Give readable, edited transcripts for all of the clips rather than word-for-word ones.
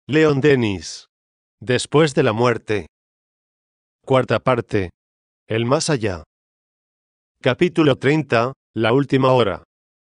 Leon Denis. Después de la muerte. Cuarta parte. El más allá. Capítulo 30. La última hora.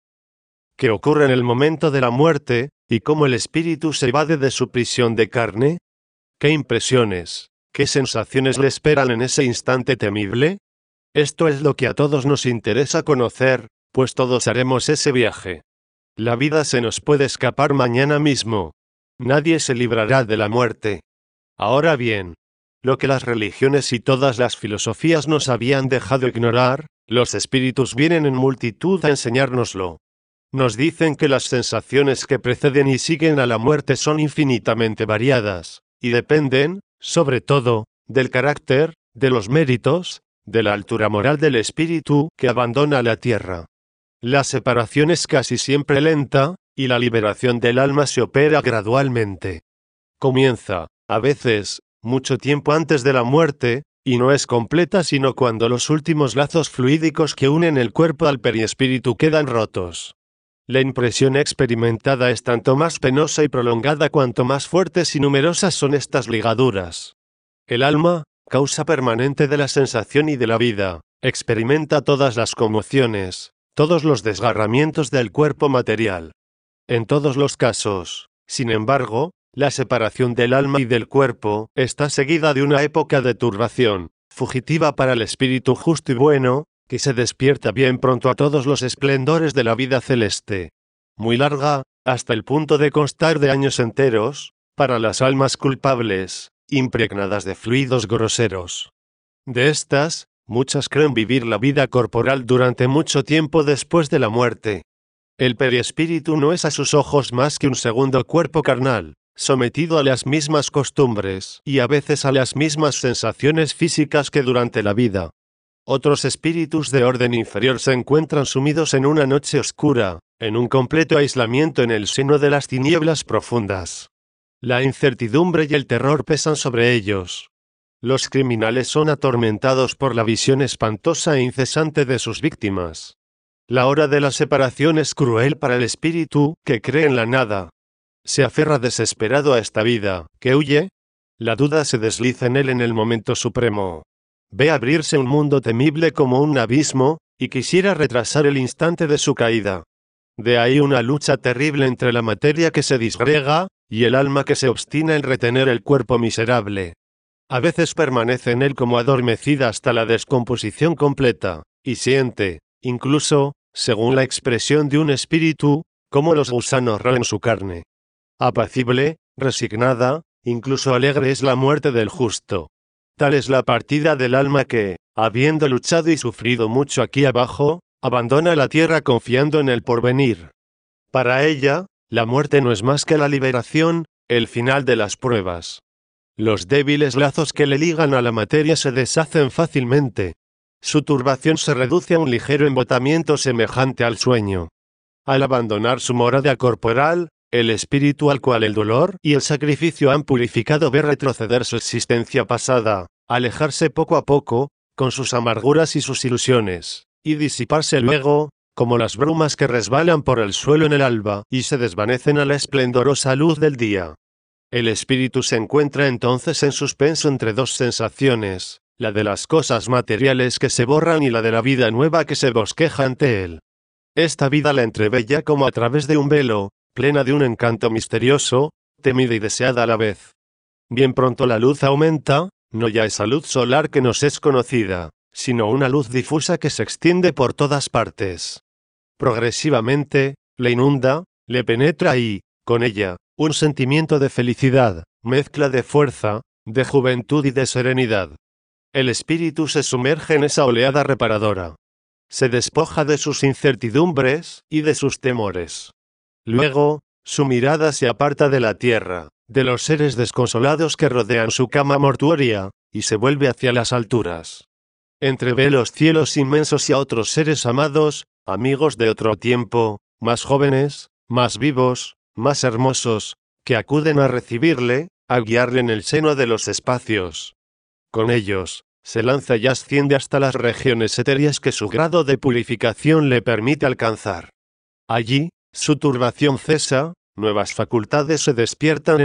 ¿Qué ocurre en el momento de la muerte, y cómo el espíritu se evade de su prisión de carne? ¿Qué impresiones, qué sensaciones le esperan en ese instante temible? Esto es lo que a todos nos interesa conocer, pues todos haremos ese viaje. La vida se nos puede escapar mañana mismo. Nadie se librará de la muerte. Ahora bien, lo que las religiones y todas las filosofías nos habían dejado ignorar, los espíritus vienen en multitud a enseñárnoslo. Nos dicen que las sensaciones que preceden y siguen a la muerte son infinitamente variadas, y dependen, sobre todo, del carácter, de los méritos, de la altura moral del espíritu que abandona la tierra. La separación es casi siempre lenta, y la liberación del alma se opera gradualmente. Comienza, a veces, mucho tiempo antes de la muerte, y no es completa sino cuando los últimos lazos fluídicos que unen el cuerpo al perispíritu quedan rotos. La impresión experimentada es tanto más penosa y prolongada cuanto más fuertes y numerosas son estas ligaduras. El alma, causa permanente de la sensación y de la vida, experimenta todas las conmociones, todos los desgarramientos del cuerpo material. En todos los casos, sin embargo, la separación del alma y del cuerpo está seguida de una época de turbación, fugitiva para el espíritu justo y bueno, que se despierta bien pronto a todos los esplendores de la vida celeste. Muy larga, hasta el punto de constar de años enteros, para las almas culpables, impregnadas de fluidos groseros. De estas, muchas creen vivir la vida corporal durante mucho tiempo después de la muerte. El perispíritu no es a sus ojos más que un segundo cuerpo carnal, sometido a las mismas costumbres y a veces a las mismas sensaciones físicas que durante la vida. Otros espíritus de orden inferior se encuentran sumidos en una noche oscura, en un completo aislamiento en el seno de las tinieblas profundas. La incertidumbre y el terror pesan sobre ellos. Los criminales son atormentados por la visión espantosa e incesante de sus víctimas. La hora de la separación es cruel para el espíritu, que cree en la nada. Se aferra desesperado a esta vida, que huye. La duda se desliza en él en el momento supremo. Ve abrirse un mundo temible como un abismo, y quisiera retrasar el instante de su caída. De ahí una lucha terrible entre la materia que se disgrega, y el alma que se obstina en retener el cuerpo miserable. A veces permanece en él como adormecida hasta la descomposición completa, y siente, incluso, según la expresión de un espíritu, cómo los gusanos roen su carne. Apacible, resignada, incluso alegre es la muerte del justo. Tal es la partida del alma que, habiendo luchado y sufrido mucho aquí abajo, abandona la tierra confiando en el porvenir. Para ella, la muerte no es más que la liberación, el final de las pruebas. Los débiles lazos que le ligan a la materia se deshacen fácilmente. Su turbación se reduce a un ligero embotamiento semejante al sueño. Al abandonar su morada corporal, el espíritu al cual el dolor y el sacrificio han purificado ve retroceder su existencia pasada, alejarse poco a poco, con sus amarguras y sus ilusiones, y disiparse luego, como las brumas que resbalan por el suelo en el alba y se desvanecen a la esplendorosa luz del día. El espíritu se encuentra entonces en suspenso entre dos sensaciones, la de las cosas materiales que se borran y la de la vida nueva que se bosqueja ante él. Esta vida la entrevé ya como a través de un velo, plena de un encanto misterioso, temida y deseada a la vez. Bien pronto la luz aumenta, no ya esa luz solar que nos es conocida, sino una luz difusa que se extiende por todas partes. Progresivamente, le inunda, le penetra y, con ella, un sentimiento de felicidad, mezcla de fuerza, de juventud y de serenidad. El espíritu se sumerge en esa oleada reparadora. Se despoja de sus incertidumbres y de sus temores. Luego, su mirada se aparta de la tierra, de los seres desconsolados que rodean su cama mortuoria, y se vuelve hacia las alturas. Entrevé los cielos inmensos y a otros seres amados, amigos de otro tiempo, más jóvenes, más vivos, más hermosos, que acuden a recibirle, a guiarle en el seno de los espacios. Con ellos, se lanza y asciende hasta las regiones etéreas que su grado de purificación le permite alcanzar. Allí, su turbación cesa, nuevas facultades se despiertan en él,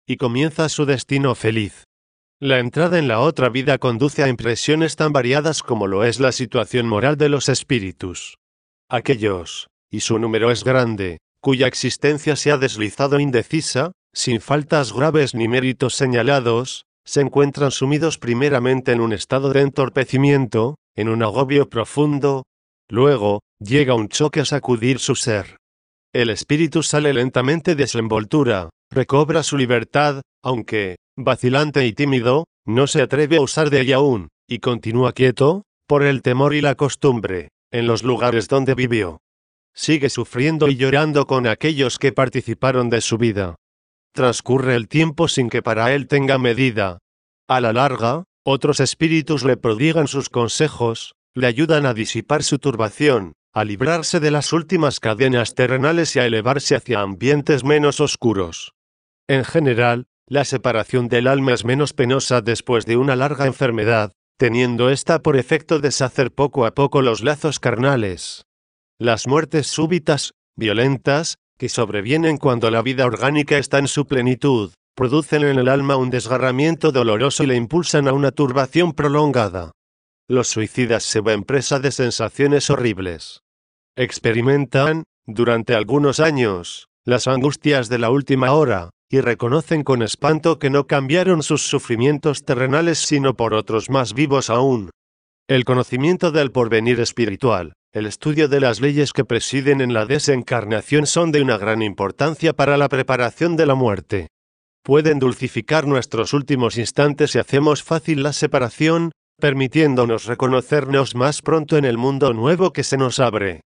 y comienza su destino feliz. La entrada en la otra vida conduce a impresiones tan variadas como lo es la situación moral de los espíritus. Aquellos, y su número es grande, cuya existencia se ha deslizado indecisa, sin faltas graves ni méritos señalados, se encuentran sumidos primeramente en un estado de entorpecimiento, en un agobio profundo. Luego, llega un choque a sacudir su ser. El espíritu sale lentamente de su envoltura, recobra su libertad, aunque, vacilante y tímido, no se atreve a usar de ella aún, y continúa quieto, por el temor y la costumbre, en los lugares donde vivió. Sigue sufriendo y llorando con aquellos que participaron de su vida. Transcurre el tiempo sin que para él tenga medida. A la larga, otros espíritus le prodigan sus consejos, le ayudan a disipar su turbación, a librarse de las últimas cadenas terrenales y a elevarse hacia ambientes menos oscuros. En general, la separación del alma es menos penosa después de una larga enfermedad, teniendo ésta por efecto deshacer poco a poco los lazos carnales. Las muertes súbitas, violentas, que sobrevienen cuando la vida orgánica está en su plenitud, producen en el alma un desgarramiento doloroso y le impulsan a una turbación prolongada. Los suicidas se ven presa de sensaciones horribles. Experimentan, durante algunos años, las angustias de la última hora, y reconocen con espanto que no cambiaron sus sufrimientos terrenales sino por otros más vivos aún. El conocimiento del porvenir espiritual, el estudio de las leyes que presiden en la desencarnación son de una gran importancia para la preparación de la muerte. Pueden dulcificar nuestros últimos instantes si hacemos fácil la separación, permitiéndonos reconocernos más pronto en el mundo nuevo que se nos abre.